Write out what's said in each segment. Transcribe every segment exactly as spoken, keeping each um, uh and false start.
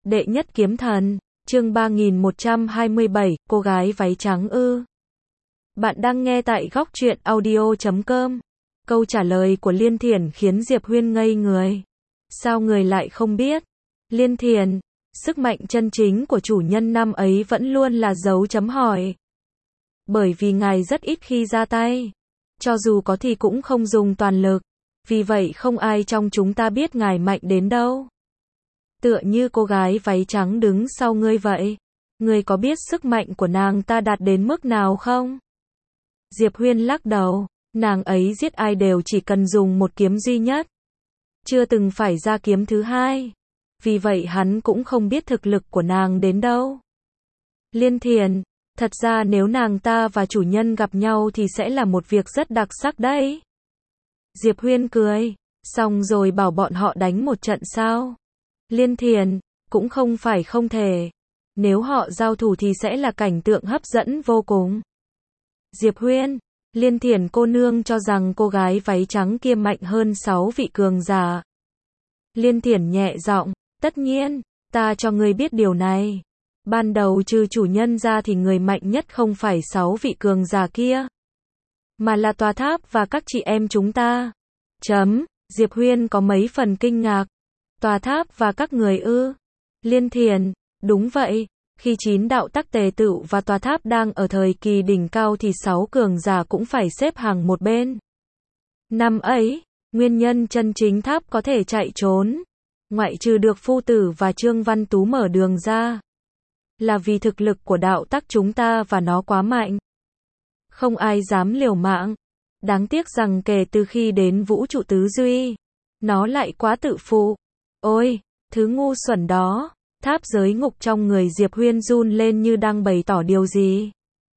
Đệ nhất kiếm thần, chương ba nghìn một trăm hai mươi bảy, cô gái váy trắng ư. Bạn đang nghe tại góc truyện audio chấm com. Câu trả lời của Liên Thiển khiến Diệp Huyên ngây người. Sao người lại không biết? Liên Thiển, sức mạnh chân chính của chủ nhân năm ấy vẫn luôn là dấu chấm hỏi. Bởi vì ngài rất ít khi ra tay. Cho dù có thì cũng không dùng toàn lực. Vì vậy không ai trong chúng ta biết ngài mạnh đến đâu. Tựa như cô gái váy trắng đứng sau ngươi vậy. Ngươi có biết sức mạnh của nàng ta đạt đến mức nào không? Diệp Huyên lắc đầu, nàng ấy giết ai đều chỉ cần dùng một kiếm duy nhất. Chưa từng phải ra kiếm thứ hai. Vì vậy hắn cũng không biết thực lực của nàng đến đâu. Liên Thiển, thật ra nếu nàng ta và chủ nhân gặp nhau thì sẽ là một việc rất đặc sắc đấy. Diệp Huyên cười, xong rồi bảo bọn họ đánh một trận sao? Liên Thiển, cũng không phải không thể. Nếu họ giao thủ thì sẽ là cảnh tượng hấp dẫn vô cùng. Diệp Huyên, Liên Thiển cô nương cho rằng cô gái váy trắng kia mạnh hơn sáu vị cường giả. Liên Thiển nhẹ giọng, tất nhiên, ta cho ngươi biết điều này. Ban đầu trừ chủ nhân ra thì người mạnh nhất không phải sáu vị cường giả kia, mà là tòa tháp và các chị em chúng ta. Chấm, Diệp Huyên có mấy phần kinh ngạc. Tòa tháp và các người ư? Liên Thiển, đúng vậy, khi chín đạo tắc tề tựu và tòa tháp đang ở thời kỳ đỉnh cao thì sáu cường giả cũng phải xếp hàng một bên. Năm ấy, nguyên nhân chân chính tháp có thể chạy trốn, ngoại trừ được Phu Tử và Trương Văn Tú mở đường ra, là vì thực lực của đạo tắc chúng ta và nó quá mạnh. Không ai dám liều mạng. Đáng tiếc rằng kể từ khi đến vũ trụ tứ duy, nó lại quá tự phụ. Ôi, thứ ngu xuẩn đó. Tháp giới ngục trong người Diệp Huyên run lên như đang bày tỏ điều gì.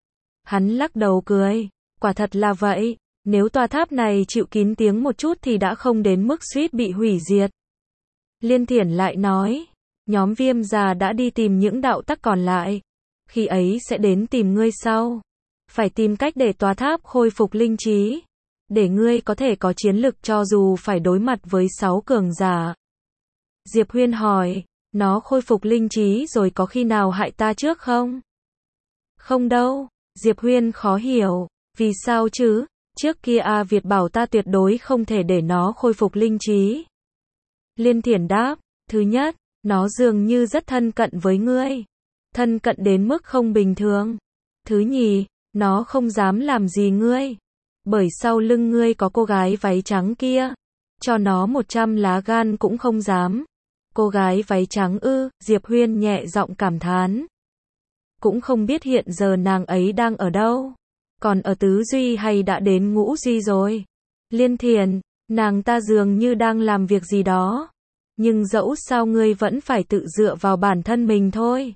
Hắn lắc đầu cười, quả thật là vậy, nếu tòa tháp này chịu kín tiếng một chút thì đã không đến mức suýt bị hủy diệt. Liên Thiển lại nói, nhóm Viêm già đã đi tìm những đạo tắc còn lại, khi ấy sẽ đến tìm ngươi sau. Phải tìm cách để tòa tháp khôi phục linh trí, để ngươi có thể có chiến lực cho dù phải đối mặt với sáu cường giả. Diệp Huyên hỏi, nó khôi phục linh trí rồi có khi nào hại ta trước không? Không đâu, Diệp Huyên khó hiểu, vì sao chứ? Trước kia A Việt bảo ta tuyệt đối không thể để nó khôi phục linh trí. Liên Thiển đáp, thứ nhất, nó dường như rất thân cận với ngươi. Thân cận đến mức không bình thường. Thứ nhì, nó không dám làm gì ngươi. Bởi sau lưng ngươi có cô gái váy trắng kia. Cho nó một trăm lá gan cũng không dám. Cô gái váy trắng ư, Diệp Huyên nhẹ giọng cảm thán. Cũng không biết hiện giờ nàng ấy đang ở đâu. Còn ở tứ duy hay đã đến ngũ duy rồi. Liên Thiển, nàng ta dường như đang làm việc gì đó. Nhưng dẫu sao ngươi vẫn phải tự dựa vào bản thân mình thôi.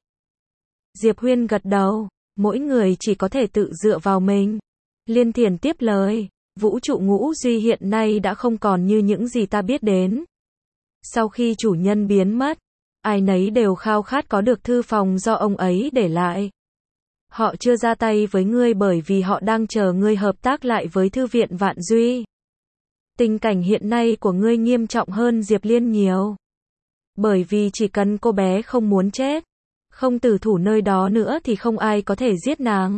Diệp Huyên gật đầu, mỗi người chỉ có thể tự dựa vào mình. Liên Thiển tiếp lời, vũ trụ ngũ duy hiện nay đã không còn như những gì ta biết đến. Sau khi chủ nhân biến mất, ai nấy đều khao khát có được thư phòng do ông ấy để lại. Họ chưa ra tay với ngươi bởi vì họ đang chờ ngươi hợp tác lại với thư viện Vạn Duy. Tình cảnh hiện nay của ngươi nghiêm trọng hơn Diệp Liên nhiều. Bởi vì chỉ cần cô bé không muốn chết, không tử thủ nơi đó nữa thì không ai có thể giết nàng.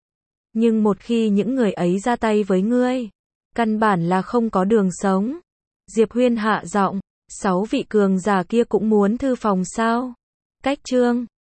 Nhưng một khi những người ấy ra tay với ngươi, căn bản là không có đường sống. Diệp Huyên hạ giọng, sáu vị cường giả kia cũng muốn thư phòng sao? Cách chương